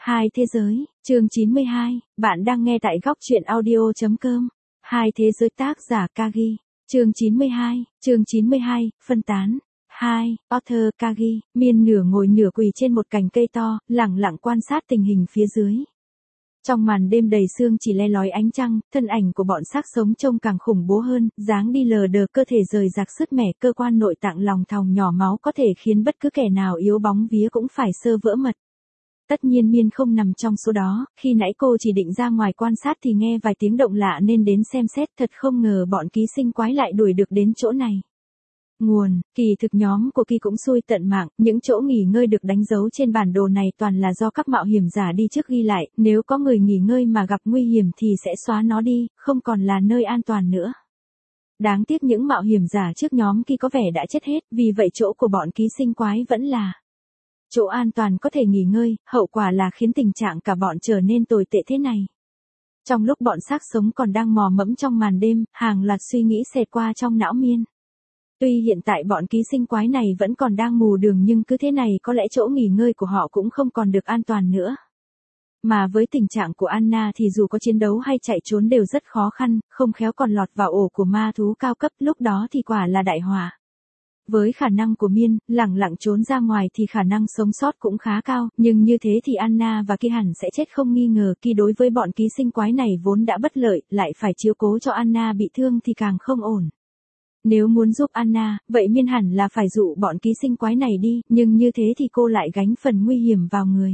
Hai thế giới, chương 92, bạn đang nghe tại góc truyện audio.com. Hai thế giới tác giả Kagi, chương 92, phân tán. 2. Author Kagi, Miên nửa ngồi nửa quỳ trên một cành cây to, lẳng lặng quan sát tình hình phía dưới. Trong màn đêm đầy sương chỉ le lói ánh trăng, thân ảnh của bọn xác sống trông càng khủng bố hơn, dáng đi lờ đờ, cơ thể rời rạc sứt mẻ, cơ quan nội tạng lòng thòng nhỏ máu có thể khiến bất cứ kẻ nào yếu bóng vía cũng phải sơ vỡ mật. Tất nhiên Miên không nằm trong số đó, khi nãy cô chỉ định ra ngoài quan sát thì nghe vài tiếng động lạ nên đến xem xét, thật không ngờ bọn ký sinh quái lại đuổi được đến chỗ này. Nguồn, kỳ thực nhóm của Kỳ cũng xui tận mạng, những chỗ nghỉ ngơi được đánh dấu trên bản đồ này toàn là do các mạo hiểm giả đi trước ghi lại, nếu có người nghỉ ngơi mà gặp nguy hiểm thì sẽ xóa nó đi, không còn là nơi an toàn nữa. Đáng tiếc những mạo hiểm giả trước nhóm Kỳ có vẻ đã chết hết, vì vậy chỗ của bọn ký sinh quái vẫn là chỗ an toàn có thể nghỉ ngơi, hậu quả là khiến tình trạng cả bọn trở nên tồi tệ thế này. Trong lúc bọn xác sống còn đang mò mẫm trong màn đêm, hàng loạt suy nghĩ xẹt qua trong não Miên. Tuy hiện tại bọn ký sinh quái này vẫn còn đang mù đường nhưng cứ thế này có lẽ chỗ nghỉ ngơi của họ cũng không còn được an toàn nữa. Mà với tình trạng của Anna thì dù có chiến đấu hay chạy trốn đều rất khó khăn, không khéo còn lọt vào ổ của ma thú cao cấp, lúc đó thì quả là đại họa. Với khả năng của Miên, lẳng lặng trốn ra ngoài thì khả năng sống sót cũng khá cao, nhưng như thế thì Anna và Kỳ hẳn sẽ chết không nghi ngờ. Kỳ đối với bọn ký sinh quái này vốn đã bất lợi, lại phải chiếu cố cho Anna bị thương thì càng không ổn. Nếu muốn giúp Anna, vậy Miên hẳn là phải dụ bọn ký sinh quái này đi, nhưng như thế thì cô lại gánh phần nguy hiểm vào người.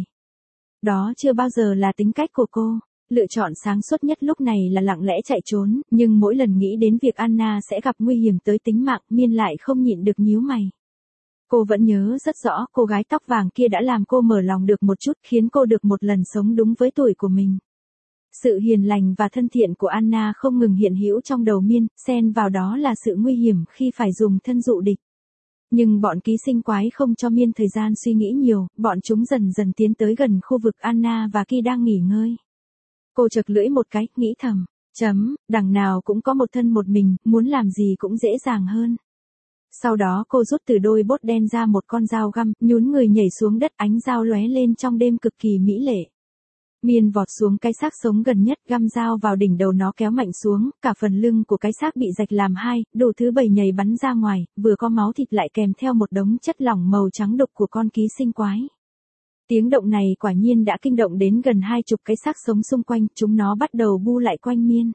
Đó chưa bao giờ là tính cách của cô. Lựa chọn sáng suốt nhất lúc này là lặng lẽ chạy trốn, nhưng mỗi lần nghĩ đến việc Anna sẽ gặp nguy hiểm tới tính mạng, Miên lại không nhịn được nhíu mày. Cô vẫn nhớ rất rõ, cô gái tóc vàng kia đã làm cô mở lòng được một chút, khiến cô được một lần sống đúng với tuổi của mình. Sự hiền lành và thân thiện của Anna không ngừng hiện hữu trong đầu Miên, xen vào đó là sự nguy hiểm khi phải dùng thân dụ địch. Nhưng bọn ký sinh quái không cho Miên thời gian suy nghĩ nhiều, bọn chúng dần dần tiến tới gần khu vực Anna và Kỳ đang nghỉ ngơi. Cô chật lưỡi một cái, nghĩ thầm, đằng nào cũng có một thân một mình, muốn làm gì cũng dễ dàng hơn. Sau đó cô rút từ đôi bốt đen ra một con dao găm, nhún người nhảy xuống đất, ánh dao lóe lên trong đêm cực kỳ mỹ lệ. Miên vọt xuống cái xác sống gần nhất, găm dao vào đỉnh đầu nó kéo mạnh xuống, cả phần lưng của cái xác bị rạch làm hai, đủ thứ bầy nhầy bắn ra ngoài, vừa có máu thịt lại kèm theo một đống chất lỏng màu trắng đục của con ký sinh quái. Tiếng động này quả nhiên đã kinh động đến gần 20 cái xác sống xung quanh, chúng nó bắt đầu bu lại quanh Miên.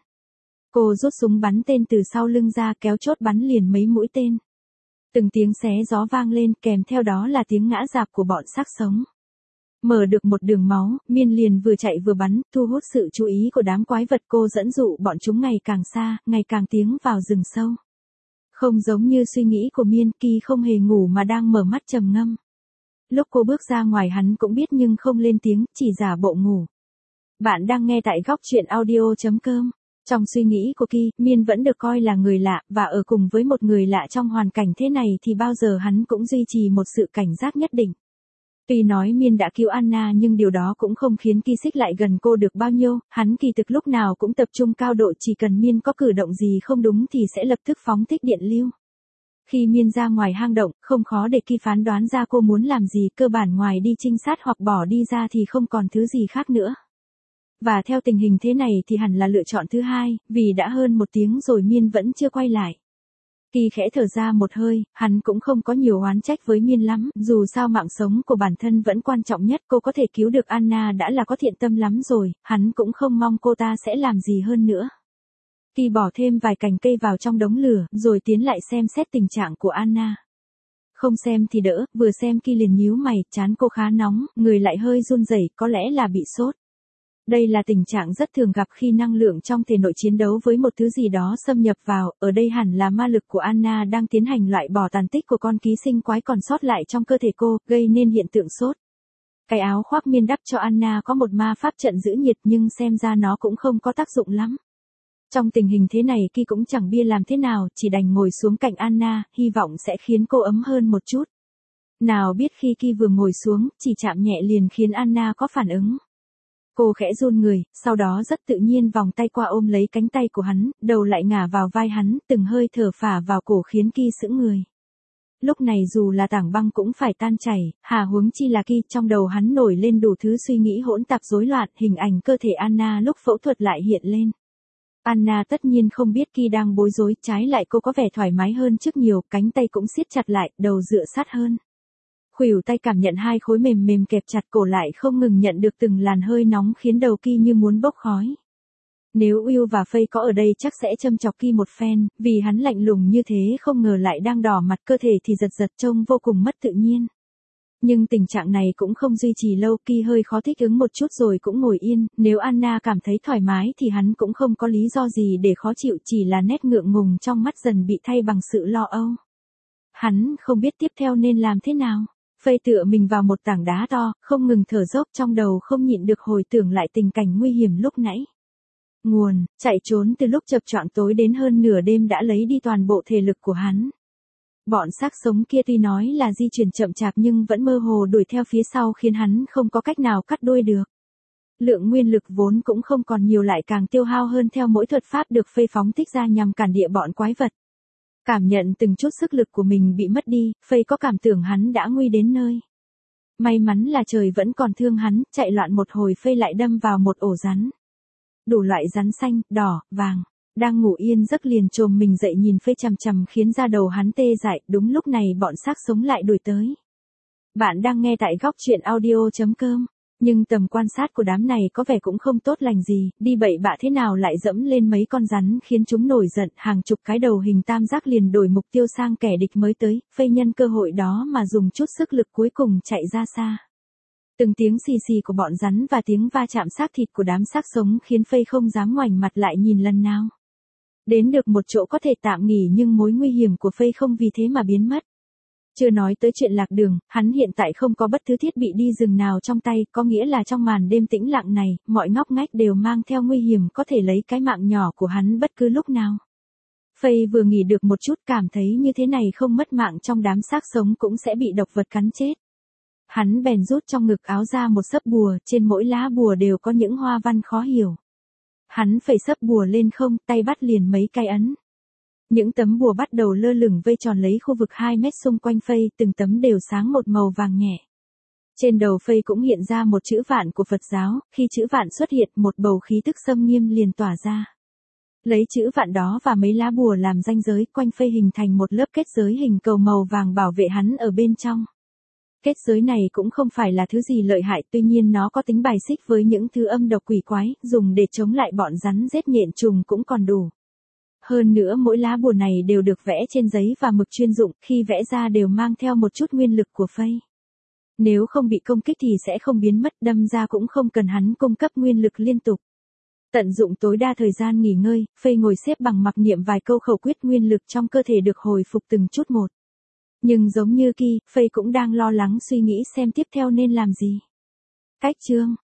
Cô rút súng bắn tên từ sau lưng ra, kéo chốt bắn liền mấy mũi tên. Từng tiếng xé gió vang lên, kèm theo đó là tiếng ngã rạp của bọn xác sống. Mở được một đường máu, Miên liền vừa chạy vừa bắn, thu hút sự chú ý của đám quái vật. Cô dẫn dụ bọn chúng ngày càng xa, ngày càng tiến vào rừng sâu. Không giống như suy nghĩ của Miên, Kỳ không hề ngủ mà đang mở mắt trầm ngâm. Lúc cô bước ra ngoài hắn cũng biết nhưng không lên tiếng, chỉ giả bộ ngủ. Bạn đang nghe tại góc truyện audio.com. Trong suy nghĩ của Kỳ, Miên vẫn được coi là người lạ, và ở cùng với một người lạ trong hoàn cảnh thế này thì bao giờ hắn cũng duy trì một sự cảnh giác nhất định. Tuy nói Miên đã cứu Anna nhưng điều đó cũng không khiến Kỳ xích lại gần cô được bao nhiêu, hắn kỳ thực lúc nào cũng tập trung cao độ, chỉ cần Miên có cử động gì không đúng thì sẽ lập tức phóng thích điện lưu. Khi Miên ra ngoài hang động, không khó để Kỳ phán đoán ra cô muốn làm gì, cơ bản ngoài đi trinh sát hoặc bỏ đi ra thì không còn thứ gì khác nữa. Và theo tình hình thế này thì hẳn là lựa chọn thứ hai, vì đã hơn 1 tiếng rồi Miên vẫn chưa quay lại. Kỳ khẽ thở ra một hơi, hắn cũng không có nhiều oán trách với Miên lắm, dù sao mạng sống của bản thân vẫn quan trọng nhất, cô có thể cứu được Anna đã là có thiện tâm lắm rồi, hắn cũng không mong cô ta sẽ làm gì hơn nữa. Kỳ bỏ thêm vài cành cây vào trong đống lửa, rồi tiến lại xem xét tình trạng của Anna. Không xem thì đỡ, vừa xem Kỳ liền nhíu mày, trán cô khá nóng, người lại hơi run rẩy, có lẽ là bị sốt. Đây là tình trạng rất thường gặp khi năng lượng trong thể nội chiến đấu với một thứ gì đó xâm nhập vào, ở đây hẳn là ma lực của Anna đang tiến hành loại bỏ tàn tích của con ký sinh quái còn sót lại trong cơ thể cô, gây nên hiện tượng sốt. Cái áo khoác Miên đắp cho Anna có một ma pháp trận giữ nhiệt nhưng xem ra nó cũng không có tác dụng lắm. Trong tình hình thế này Kỳ cũng chẳng biết làm thế nào, chỉ đành ngồi xuống cạnh Anna, hy vọng sẽ khiến cô ấm hơn một chút. Nào biết khi Kỳ vừa ngồi xuống, chỉ chạm nhẹ liền khiến Anna có phản ứng. Cô khẽ run người, sau đó rất tự nhiên vòng tay qua ôm lấy cánh tay của hắn, đầu lại ngả vào vai hắn, từng hơi thở phả vào cổ khiến Kỳ sững người. Lúc này dù là tảng băng cũng phải tan chảy, hà huống chi là Ki, trong đầu hắn nổi lên đủ thứ suy nghĩ hỗn tạp rối loạn, hình ảnh cơ thể Anna lúc phẫu thuật lại hiện lên. Anna tất nhiên không biết Ki đang bối rối, trái lại cô có vẻ thoải mái hơn trước nhiều, cánh tay cũng siết chặt lại, đầu dựa sát hơn. Khuỷu tay cảm nhận hai khối mềm mềm kẹp chặt, cổ lại không ngừng nhận được từng làn hơi nóng khiến đầu Ki như muốn bốc khói. Nếu Will và Faye có ở đây chắc sẽ châm chọc Ki một phen, vì hắn lạnh lùng như thế không ngờ lại đang đỏ mặt, cơ thể thì giật giật trông vô cùng mất tự nhiên. Nhưng tình trạng này cũng không duy trì lâu, Ki hơi khó thích ứng một chút rồi cũng ngồi yên, nếu Anna cảm thấy thoải mái thì hắn cũng không có lý do gì để khó chịu, chỉ là nét ngượng ngùng trong mắt dần bị thay bằng sự lo âu. Hắn không biết tiếp theo nên làm thế nào. Faye tựa mình vào một tảng đá to, không ngừng thở dốc, trong đầu không nhịn được hồi tưởng lại tình cảnh nguy hiểm lúc nãy. Nguồn, chạy trốn từ lúc chập choạng tối đến hơn nửa đêm đã lấy đi toàn bộ thể lực của hắn. Bọn xác sống kia tuy nói là di chuyển chậm chạp nhưng vẫn mơ hồ đuổi theo phía sau khiến hắn không có cách nào cắt đuôi được. Lượng nguyên lực vốn cũng không còn nhiều lại càng tiêu hao hơn theo mỗi thuật pháp được Faye phóng thích ra nhằm cản địa bọn quái vật. Cảm nhận từng chút sức lực của mình bị mất đi, Faye có cảm tưởng hắn đã nguy đến nơi. May mắn là trời vẫn còn thương hắn, chạy loạn một hồi Faye lại đâm vào một ổ rắn. Đủ loại rắn xanh, đỏ, vàng. Đang ngủ yên giấc liền chồm mình dậy nhìn Faye chằm chằm khiến da đầu hắn tê dại, đúng lúc này bọn xác sống lại đuổi tới. Bạn đang nghe tại góc truyện audio.com. Nhưng tầm quan sát của đám này có vẻ cũng không tốt lành gì, đi bậy bạ thế nào lại dẫm lên mấy con rắn khiến chúng nổi giận, hàng chục cái đầu hình tam giác liền đổi mục tiêu sang kẻ địch mới tới, Faye nhân cơ hội đó mà dùng chút sức lực cuối cùng chạy ra xa. Từng tiếng xì xì của bọn rắn và tiếng va chạm xác thịt của đám xác sống khiến Faye không dám ngoảnh mặt lại nhìn lần nào. Đến được một chỗ có thể tạm nghỉ nhưng mối nguy hiểm của Faye không vì thế mà biến mất. Chưa nói tới chuyện lạc đường, hắn hiện tại không có bất cứ thiết bị đi rừng nào trong tay, có nghĩa là trong màn đêm tĩnh lặng này, mọi ngóc ngách đều mang theo nguy hiểm có thể lấy cái mạng nhỏ của hắn bất cứ lúc nào. Faye vừa nghỉ được một chút cảm thấy như thế này không mất mạng trong đám xác sống cũng sẽ bị độc vật cắn chết. Hắn bèn rút trong ngực áo ra một xấp bùa, trên mỗi lá bùa đều có những hoa văn khó hiểu. Hắn phẩy xấp bùa lên không, tay bắt liền mấy cái ấn. Những tấm bùa bắt đầu lơ lửng vây tròn lấy khu vực 2 mét xung quanh Faye, từng tấm đều sáng một màu vàng nhẹ. Trên đầu Faye cũng hiện ra một chữ vạn của Phật giáo, khi chữ vạn xuất hiện một bầu khí tức xâm nghiêm liền tỏa ra. Lấy chữ vạn đó và mấy lá bùa làm ranh giới, quanh Faye hình thành một lớp kết giới hình cầu màu vàng bảo vệ hắn ở bên trong. Kết giới này cũng không phải là thứ gì lợi hại, tuy nhiên nó có tính bài xích với những thứ âm độc quỷ quái, dùng để chống lại bọn rắn rết nhện trùng cũng còn đủ. Hơn nữa mỗi lá bùa này đều được vẽ trên giấy và mực chuyên dụng, khi vẽ ra đều mang theo một chút nguyên lực của Faye. Nếu không bị công kích thì sẽ không biến mất, đâm ra cũng không cần hắn cung cấp nguyên lực liên tục. Tận dụng tối đa thời gian nghỉ ngơi, Faye ngồi xếp bằng mặc niệm vài câu khẩu quyết, nguyên lực trong cơ thể được hồi phục từng chút một. Nhưng giống như Ki, Faye cũng đang lo lắng suy nghĩ xem tiếp theo nên làm gì. Cách chương